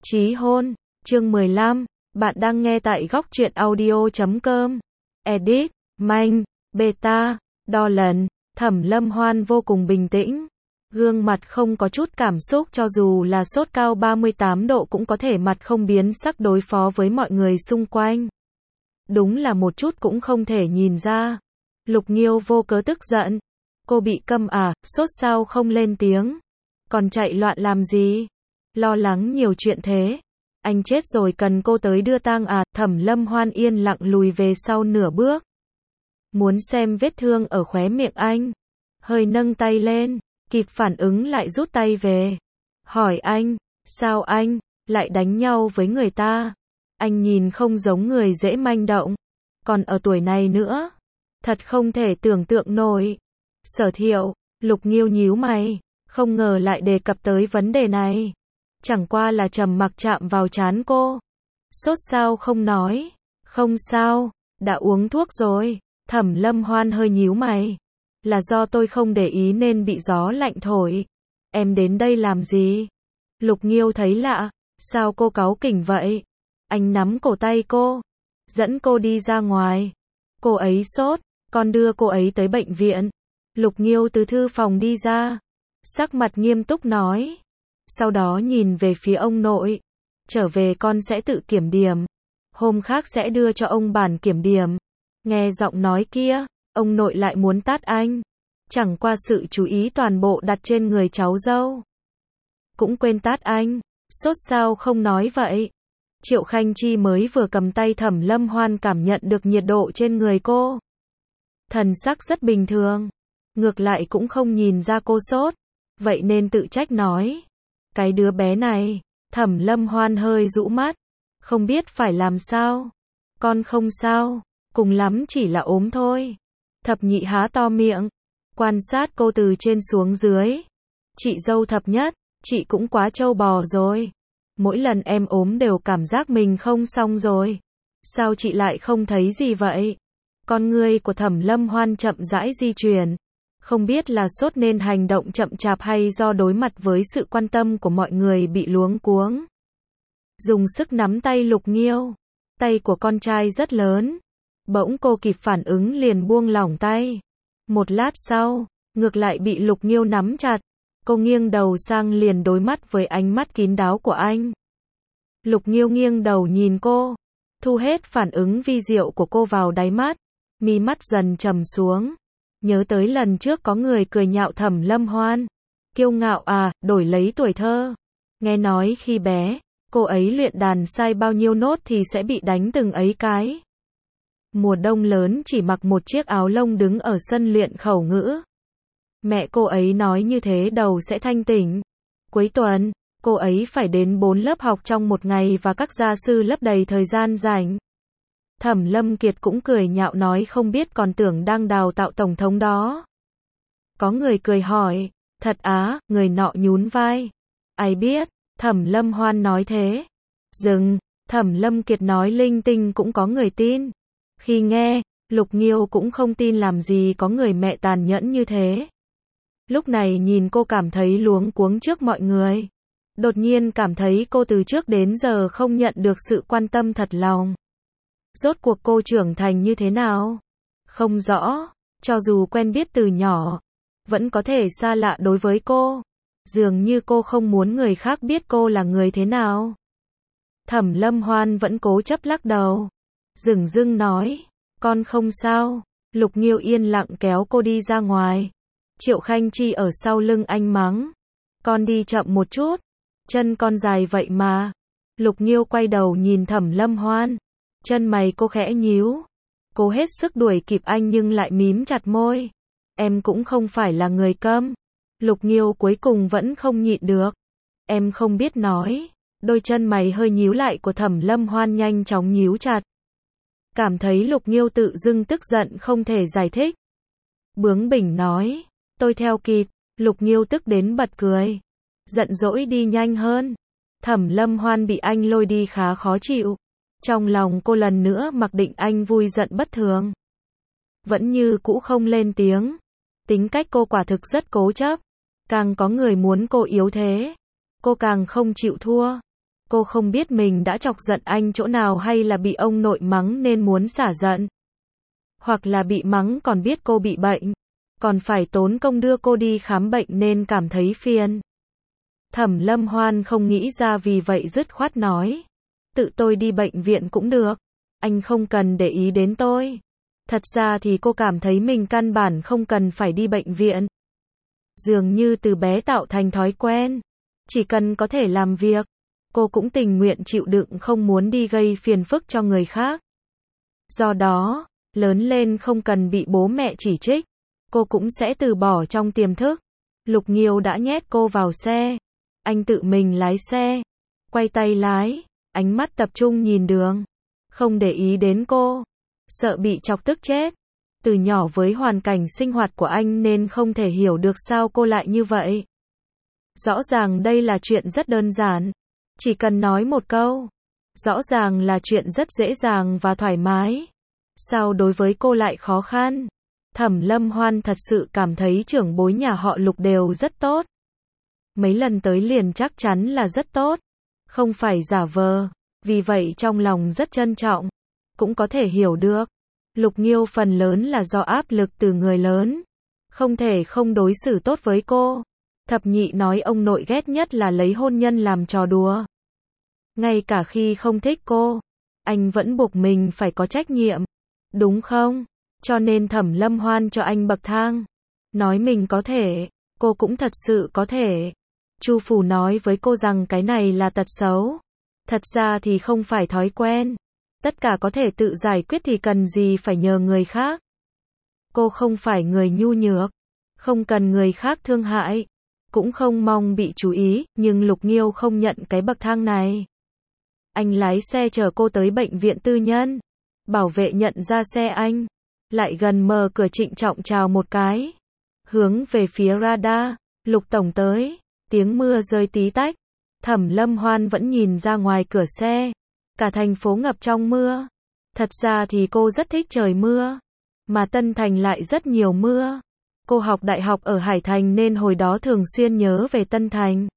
Chí hôn, chương 15, bạn đang nghe tại góc truyện audio.com. Edit, Manh, Beta, đo lần, Thẩm Lâm Hoan vô cùng bình tĩnh. Gương mặt không có chút cảm xúc, cho dù là sốt cao 38 độ cũng có thể mặt không biến sắc đối phó với mọi người xung quanh. Đúng là một chút cũng không thể nhìn ra. Lục Nghiêu vô cớ tức giận. Cô bị câm à, sốt sao không lên tiếng. Còn chạy loạn làm gì? Lo lắng nhiều chuyện thế. Anh chết rồi cần cô tới đưa tang à? Thẩm Lâm Hoan yên lặng lùi về sau nửa bước. Muốn xem vết thương ở khóe miệng anh. Hơi nâng tay lên, kịp phản ứng lại rút tay về. Hỏi anh, sao anh lại đánh nhau với người ta? Anh nhìn không giống người dễ manh động. Còn ở tuổi này nữa. Thật không thể tưởng tượng nổi. Sở Thiệu, Lục Nghiêu nhíu mày. Không ngờ lại đề cập tới vấn đề này. Chẳng qua là trầm mặc chạm vào trán cô. Sốt sao không nói? Không sao, đã uống thuốc rồi. Thẩm Lâm Hoan hơi nhíu mày. Là do tôi không để ý nên bị gió lạnh thổi. Em đến đây làm gì? Lục Nghiêu thấy lạ. Sao cô cáu kỉnh vậy? Anh nắm cổ tay cô. Dẫn cô đi ra ngoài. Cô ấy sốt. Con đưa cô ấy tới bệnh viện. Lục Nghiêu từ thư phòng đi ra. Sắc mặt nghiêm túc nói. Sau đó nhìn về phía ông nội. Trở về con sẽ tự kiểm điểm. Hôm khác sẽ đưa cho ông bản kiểm điểm. Nghe giọng nói kia, ông nội lại muốn tát anh. Chẳng qua sự chú ý toàn bộ đặt trên người cháu dâu. Cũng quên tát anh. Sốt sao không nói vậy? Triệu Khanh Chi mới vừa cầm tay Thẩm Lâm Hoan cảm nhận được nhiệt độ trên người cô. Thần sắc rất bình thường. Ngược lại cũng không nhìn ra cô sốt. Vậy nên tự trách nói. Cái đứa bé này. Thẩm Lâm Hoan hơi rũ mắt. Không biết phải làm sao. Con không sao. Cùng lắm chỉ là ốm thôi. Thập Nhị há to miệng. Quan sát cô từ trên xuống dưới. Chị dâu Thập Nhất. Chị cũng quá trâu bò rồi. Mỗi lần em ốm đều cảm giác mình không xong rồi. Sao chị lại không thấy gì vậy? Con ngươi của Thẩm Lâm Hoan chậm rãi di chuyển. Không biết là sốt nên hành động chậm chạp hay do đối mặt với sự quan tâm của mọi người bị luống cuống. Dùng sức nắm tay Lục Nghiêu. Tay của con trai rất lớn. Bỗng cô kịp phản ứng liền buông lỏng tay. Một lát sau, ngược lại bị Lục Nghiêu nắm chặt. Cô nghiêng đầu sang liền đối mắt với ánh mắt kín đáo của anh. Lục Nghiêu nghiêng đầu nhìn cô. Thu hết phản ứng vi diệu của cô vào đáy mắt. Mí mắt dần trầm xuống. Nhớ tới lần trước có người cười nhạo Thẩm Lâm Hoan. Kiêu ngạo à, đổi lấy tuổi thơ. Nghe nói khi bé, cô ấy luyện đàn sai bao nhiêu nốt thì sẽ bị đánh từng ấy cái. Mùa đông lớn chỉ mặc một chiếc áo lông đứng ở sân luyện khẩu ngữ. Mẹ cô ấy nói như thế đầu sẽ thanh tỉnh. Cuối tuần, cô ấy phải đến 4 lớp học trong một ngày và các gia sư lấp đầy thời gian rảnh. Thẩm Lâm Kiệt cũng cười nhạo nói không biết còn tưởng đang đào tạo tổng thống đó. Có người cười hỏi, thật á, người nọ nhún vai. Ai biết, Thẩm Lâm Hoan nói thế. Dừng, Thẩm Lâm Kiệt nói linh tinh cũng có người tin. Khi nghe, Lục Nghiêu cũng không tin làm gì có người mẹ tàn nhẫn như thế. Lúc này nhìn cô cảm thấy luống cuống trước mọi người. Đột nhiên cảm thấy cô từ trước đến giờ không nhận được sự quan tâm thật lòng. Rốt cuộc cô trưởng thành như thế nào? Không rõ, cho dù quen biết từ nhỏ, vẫn có thể xa lạ đối với cô. Dường như cô không muốn người khác biết cô là người thế nào. Thẩm Lâm Hoan vẫn cố chấp lắc đầu. Dửng dưng nói, con không sao. Lục Nghiêu yên lặng kéo cô đi ra ngoài. Triệu Khanh Chi ở sau lưng anh mắng. Con đi chậm một chút. Chân con dài vậy mà. Lục Nghiêu quay đầu nhìn Thẩm Lâm Hoan. Chân mày cô khẽ nhíu. Cô hết sức đuổi kịp anh nhưng lại mím chặt môi. Em cũng không phải là người câm. Lục Nghiêu cuối cùng vẫn không nhịn được. Em không biết nói. Đôi chân mày hơi nhíu lại của Thẩm Lâm Hoan nhanh chóng nhíu chặt. Cảm thấy Lục Nghiêu tự dưng tức giận không thể giải thích. Bướng bỉnh nói. Tôi theo kịp. Lục Nghiêu tức đến bật cười. Giận dỗi đi nhanh hơn. Thẩm Lâm Hoan bị anh lôi đi khá khó chịu. Trong lòng cô lần nữa mặc định anh vui giận bất thường. Vẫn như cũ không lên tiếng. Tính cách cô quả thực rất cố chấp. Càng có người muốn cô yếu thế, cô càng không chịu thua. Cô không biết mình đã chọc giận anh chỗ nào hay là bị ông nội mắng nên muốn xả giận. Hoặc là bị mắng còn biết cô bị bệnh, còn phải tốn công đưa cô đi khám bệnh nên cảm thấy phiền. Thẩm Lâm Hoan không nghĩ ra vì vậy dứt khoát nói. Tự tôi đi bệnh viện cũng được. Anh không cần để ý đến tôi. Thật ra thì cô cảm thấy mình căn bản không cần phải đi bệnh viện. Dường như từ bé tạo thành thói quen. Chỉ cần có thể làm việc, cô cũng tình nguyện chịu đựng không muốn đi gây phiền phức cho người khác. Do đó, lớn lên không cần bị bố mẹ chỉ trích, cô cũng sẽ từ bỏ trong tiềm thức. Lục Nghiêu đã nhét cô vào xe. Anh tự mình lái xe, quay tay lái, ánh mắt tập trung nhìn đường, không để ý đến cô, sợ bị chọc tức chết. Từ nhỏ với hoàn cảnh sinh hoạt của anh nên không thể hiểu được sao cô lại như vậy. Rõ ràng đây là chuyện rất đơn giản, chỉ cần nói một câu. Rõ ràng là chuyện rất dễ dàng và thoải mái. Sao đối với cô lại khó khăn? Thẩm Lâm Hoan thật sự cảm thấy trưởng bối nhà họ Lục đều rất tốt. Mấy lần tới liền chắc chắn là rất tốt, không phải giả vờ, vì vậy trong lòng rất trân trọng, cũng có thể hiểu được. Lục Nghiêu phần lớn là do áp lực từ người lớn, không thể không đối xử tốt với cô. Thập nhị nói ông nội ghét nhất là lấy hôn nhân làm trò đùa. Ngay cả khi không thích cô, anh vẫn buộc mình phải có trách nhiệm, đúng không? Cho nên Thẩm Lâm Hoan cho anh bậc thang, nói mình có thể, cô cũng thật sự có thể. Chu Phủ nói với cô rằng cái này là tật xấu. Thật ra thì không phải thói quen. Tất cả có thể tự giải quyết thì cần gì phải nhờ người khác. Cô không phải người nhu nhược, không cần người khác thương hại, cũng không mong bị chú ý, nhưng Lục Nghiêu không nhận cái bậc thang này. Anh lái xe chở cô tới bệnh viện tư nhân. Bảo vệ nhận ra xe anh, lại gần mở cửa trịnh trọng chào một cái. Hướng về phía radar, Lục tổng tới. Tiếng mưa rơi tí tách. Thẩm Lâm Hoan vẫn nhìn ra ngoài cửa xe. Cả thành phố ngập trong mưa. Thật ra thì cô rất thích trời mưa. Mà Tân Thành lại rất nhiều mưa. Cô học đại học ở Hải Thành nên hồi đó thường xuyên nhớ về Tân Thành.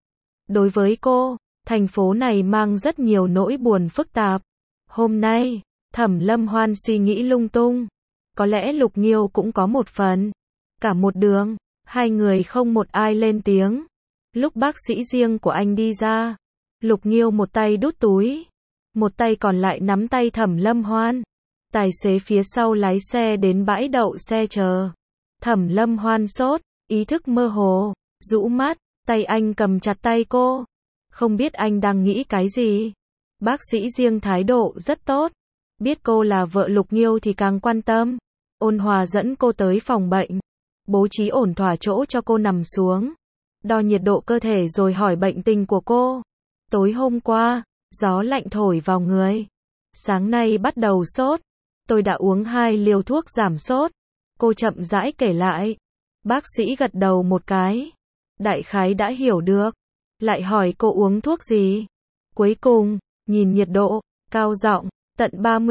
Đối với cô, thành phố này mang rất nhiều nỗi buồn phức tạp. Hôm nay, Thẩm Lâm Hoan suy nghĩ lung tung. Có lẽ Lục Nghiêu cũng có một phần. Cả một đường, hai người không một ai lên tiếng. Lúc bác sĩ riêng của anh đi ra, Lục Nghiêu một tay đút túi, một tay còn lại nắm tay Thẩm Lâm Hoan. Tài xế phía sau lái xe đến bãi đậu xe chờ. Thẩm Lâm Hoan sốt, ý thức mơ hồ, rũ mắt, tay anh cầm chặt tay cô. Không biết anh đang nghĩ cái gì. Bác sĩ riêng thái độ rất tốt. Biết cô là vợ Lục Nghiêu thì càng quan tâm. Ôn hòa dẫn cô tới phòng bệnh. Bố trí ổn thỏa chỗ cho cô nằm xuống. Đo nhiệt độ cơ thể rồi hỏi bệnh tình của cô. Tối hôm qua, gió lạnh thổi vào người. Sáng nay bắt đầu sốt. Tôi đã uống 2 liều thuốc giảm sốt. Cô chậm rãi kể lại. Bác sĩ gật đầu một cái. Đại khái đã hiểu được. Lại hỏi cô uống thuốc gì. Cuối cùng, nhìn nhiệt độ, cao giọng, tận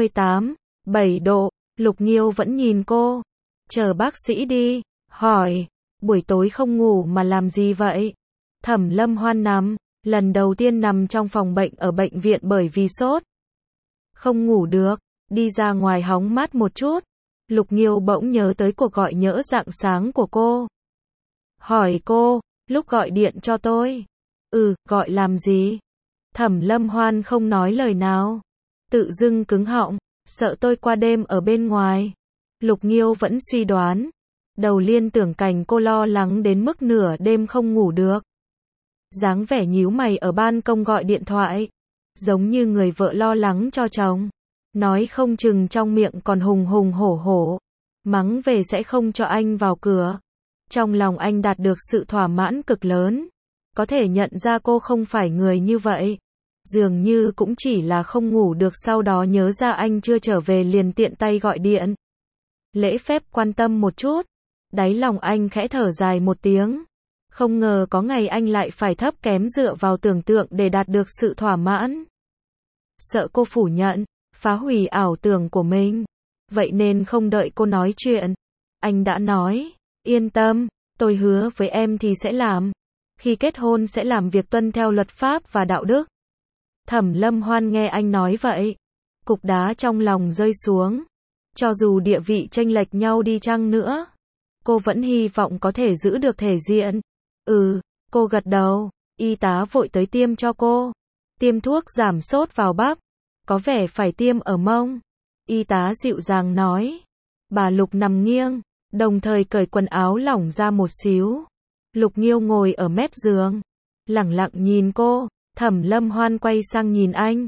38,7 độ. Lục Nghiêu vẫn nhìn cô. Chờ bác sĩ đi. Hỏi, buổi tối không ngủ mà làm gì vậy? Thẩm Lâm Hoan nằm, lần đầu tiên nằm trong phòng bệnh ở bệnh viện bởi vì sốt. Không ngủ được, đi ra ngoài hóng mát một chút. Lục Nghiêu bỗng nhớ tới cuộc gọi nhỡ rạng sáng của cô. Hỏi cô, lúc gọi điện cho tôi. Gọi làm gì? Thẩm Lâm Hoan không nói lời nào. Tự dưng cứng họng, sợ tôi qua đêm ở bên ngoài. Lục Nghiêu vẫn suy đoán. Đầu liên tưởng cảnh cô lo lắng đến mức nửa đêm không ngủ được. Dáng vẻ nhíu mày ở ban công gọi điện thoại. Giống như người vợ lo lắng cho chồng. Nói không chừng trong miệng còn hùng hùng hổ hổ. Mắng về sẽ không cho anh vào cửa. Trong lòng anh đạt được sự thỏa mãn cực lớn. Có thể nhận ra cô không phải người như vậy. Dường như cũng chỉ là không ngủ được, sau đó nhớ ra anh chưa trở về liền tiện tay gọi điện. Lễ phép quan tâm một chút. Đáy lòng anh khẽ thở dài một tiếng. Không ngờ có ngày anh lại phải thấp kém dựa vào tưởng tượng để đạt được sự thỏa mãn. Sợ cô phủ nhận, phá hủy ảo tưởng của mình. Vậy nên không đợi cô nói chuyện. Anh đã nói, yên tâm, tôi hứa với em thì sẽ làm. Khi kết hôn sẽ làm việc tuân theo luật pháp và đạo đức. Thẩm Lâm Hoan nghe anh nói vậy, cục đá trong lòng rơi xuống. Cho dù địa vị chênh lệch nhau đi chăng nữa, cô vẫn hy vọng có thể giữ được thể diện. Cô gật đầu, y tá vội tới tiêm cho cô. Tiêm thuốc giảm sốt vào bắp, có vẻ phải tiêm ở mông. Y tá dịu dàng nói. Bà Lục nằm nghiêng, đồng thời cởi quần áo lỏng ra một xíu. Lục Nghiêu ngồi ở mép giường, lẳng lặng nhìn cô. Thẩm Lâm Hoan quay sang nhìn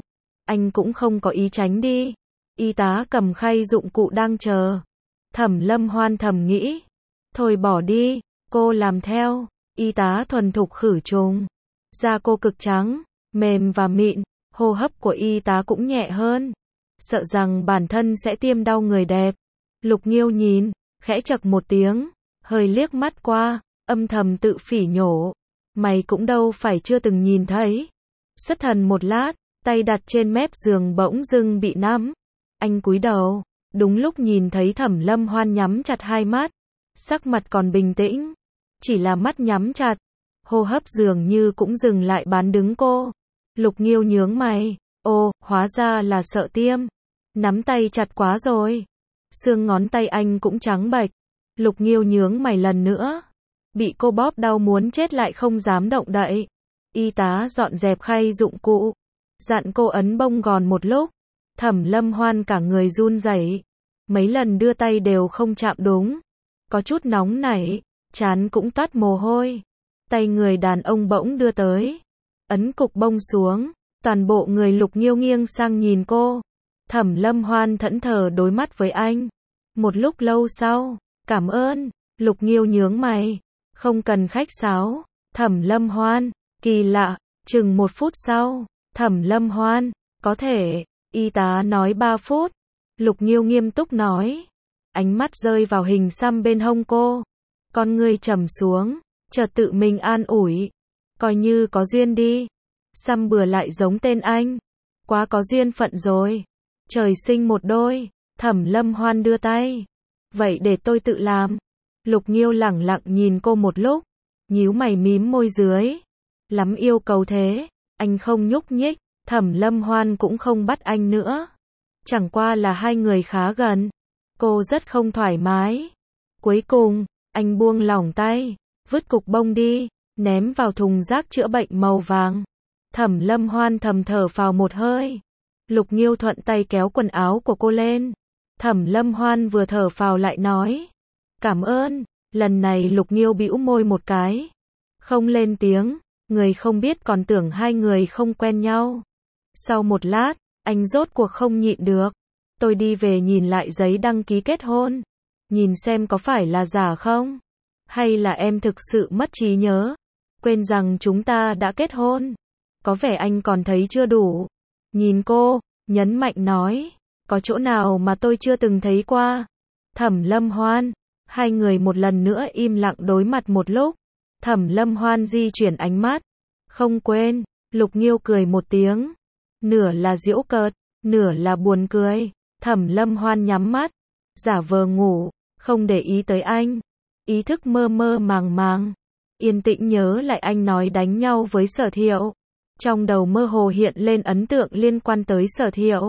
anh cũng không có ý tránh đi. Y tá cầm khay dụng cụ đang chờ. Thẩm Lâm Hoan thầm nghĩ, thôi bỏ đi, cô làm theo. Y tá thuần thục khử trùng. Da cô cực trắng, mềm và mịn, hô hấp của y tá cũng nhẹ hơn. Sợ rằng bản thân sẽ tiêm đau người đẹp. Lục Nghiêu nhìn, khẽ chậc một tiếng, hơi liếc mắt qua, âm thầm tự phỉ nhổ. Mày cũng đâu phải chưa từng nhìn thấy. Xuất thần một lát, tay đặt trên mép giường bỗng dưng bị nắm. Anh cúi đầu, đúng lúc nhìn thấy Thẩm Lâm Hoan nhắm chặt hai mắt, sắc mặt còn bình tĩnh, chỉ là mắt nhắm chặt, hô hấp dường như cũng dừng lại bán đứng cô. Lục Nghiêu nhướng mày, hóa ra là sợ tiêm, nắm tay chặt quá rồi. Xương ngón tay anh cũng trắng bệch. Lục Nghiêu nhướng mày lần nữa, bị cô bóp đau muốn chết lại không dám động đậy. Y tá dọn dẹp khay dụng cụ, dặn cô ấn bông gòn một lúc. Thẩm Lâm Hoan cả người run rẩy, mấy lần đưa tay đều không chạm đúng, có chút nóng nảy, trán cũng toát mồ hôi. Tay người đàn ông bỗng đưa tới, ấn cục bông xuống, toàn bộ người Lục Nghiêu nghiêng sang nhìn cô. Thẩm Lâm Hoan thẫn thờ đối mắt với anh. Một lúc lâu sau, cảm ơn. Lục Nghiêu nhướng mày, không cần khách sáo. Thẩm Lâm Hoan, kỳ lạ. Chừng 1 phút sau, Thẩm Lâm Hoan, có thể. Y tá nói 3 phút. Lục Nghiêu nghiêm túc nói. Ánh mắt rơi vào hình xăm bên hông cô. Con người trầm xuống, chợt tự mình an ủi. Coi như có duyên đi. Xăm bừa lại giống tên anh. Quá có duyên phận rồi. Trời sinh một đôi. Thẩm Lâm Hoan đưa tay. Vậy để tôi tự làm. Lục Nghiêu lẳng lặng nhìn cô một lúc, nhíu mày mím môi dưới. Lắm yêu cầu thế. Anh không nhúc nhích. Thẩm Lâm Hoan cũng không bắt anh nữa. Chẳng qua là hai người khá gần. Cô rất không thoải mái. Cuối cùng, anh buông lỏng tay, vứt cục bông đi, ném vào thùng rác chữa bệnh màu vàng. Thẩm Lâm Hoan thầm thở phào một hơi. Lục Nghiêu thuận tay kéo quần áo của cô lên. Thẩm Lâm Hoan vừa thở phào lại nói. Cảm ơn. Lần này Lục Nghiêu bĩu môi một cái, không lên tiếng. Người không biết còn tưởng hai người không quen nhau. Sau một lát, anh rốt cuộc không nhịn được. Tôi đi về nhìn lại giấy đăng ký kết hôn. Nhìn xem có phải là giả không? Hay là em thực sự mất trí nhớ? Quên rằng chúng ta đã kết hôn. Có vẻ anh còn thấy chưa đủ. Nhìn cô, nhấn mạnh nói. Có chỗ nào mà tôi chưa từng thấy qua? Thẩm Lâm Hoan. Hai người một lần nữa im lặng đối mặt một lúc. Thẩm Lâm Hoan di chuyển ánh mắt. Không quên. Lục Nghiêu cười một tiếng. Nửa là giễu cợt, nửa là buồn cười. Thẩm Lâm Hoan nhắm mắt, giả vờ ngủ, không để ý tới anh. Ý thức mơ mơ màng màng, yên tĩnh nhớ lại anh nói đánh nhau với Sở Thiệu. Trong đầu mơ hồ hiện lên ấn tượng liên quan tới Sở Thiệu.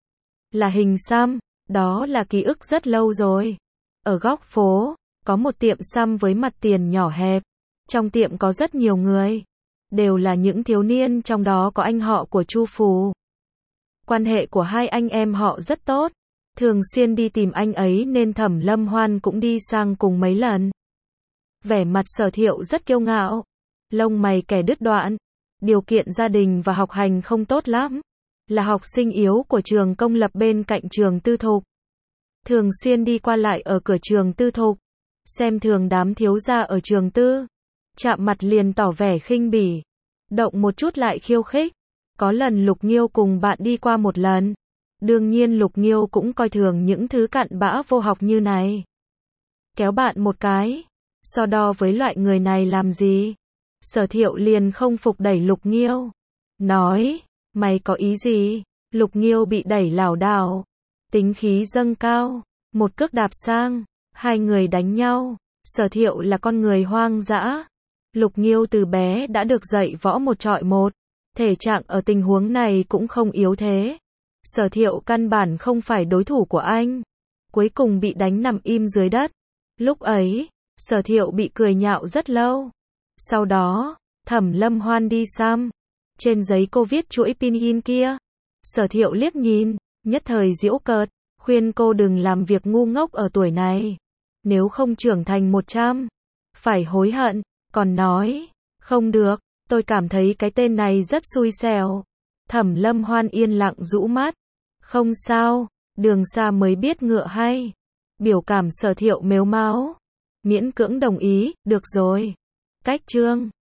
Là hình xăm, đó là ký ức rất lâu rồi. Ở góc phố, có một tiệm xăm với mặt tiền nhỏ hẹp. Trong tiệm có rất nhiều người, đều là những thiếu niên, trong đó có anh họ của Chu Phù. Quan hệ của hai anh em họ rất tốt, thường xuyên đi tìm anh ấy nên Thẩm Lâm Hoan cũng đi sang cùng mấy lần. Vẻ mặt Sở Thiệu rất kiêu ngạo, lông mày kẻ đứt đoạn, điều kiện gia đình và học hành không tốt lắm, là học sinh yếu của trường công lập bên cạnh trường tư thục. Thường xuyên đi qua lại ở cửa trường tư thục, xem thường đám thiếu gia ở trường tư, chạm mặt liền tỏ vẻ khinh bỉ, động một chút lại khiêu khích. Có lần Lục Nghiêu cùng bạn đi qua một lần. Đương nhiên Lục Nghiêu cũng coi thường những thứ cặn bã vô học như này. Kéo bạn một cái, so đo với loại người này làm gì? Sở Thiệu liền không phục đẩy Lục Nghiêu. Nói, mày có ý gì? Lục Nghiêu bị đẩy lảo đảo, tính khí dâng cao, một cước đạp sang, hai người đánh nhau. Sở Thiệu là con người hoang dã. Lục Nghiêu từ bé đã được dạy võ một trọi một. Thể trạng ở tình huống này cũng không yếu thế. Sở Thiệu căn bản không phải đối thủ của anh. Cuối cùng bị đánh nằm im dưới đất. Lúc ấy, Sở Thiệu bị cười nhạo rất lâu. Sau đó, Thẩm Lâm Hoan đi xăm. Trên giấy cô viết chuỗi pinyin kia. Sở Thiệu liếc nhìn, nhất thời giễu cợt, khuyên cô đừng làm việc ngu ngốc ở tuổi này. Nếu không trưởng thành 100, phải hối hận, còn nói, không được, tôi cảm thấy cái tên này rất xui xẻo. Thẩm Lâm Hoan yên lặng rũ mắt. Không sao, đường xa mới biết ngựa hay. Biểu cảm Sở Thiệu mếu máo. Miễn cưỡng đồng ý, được rồi. Cách chương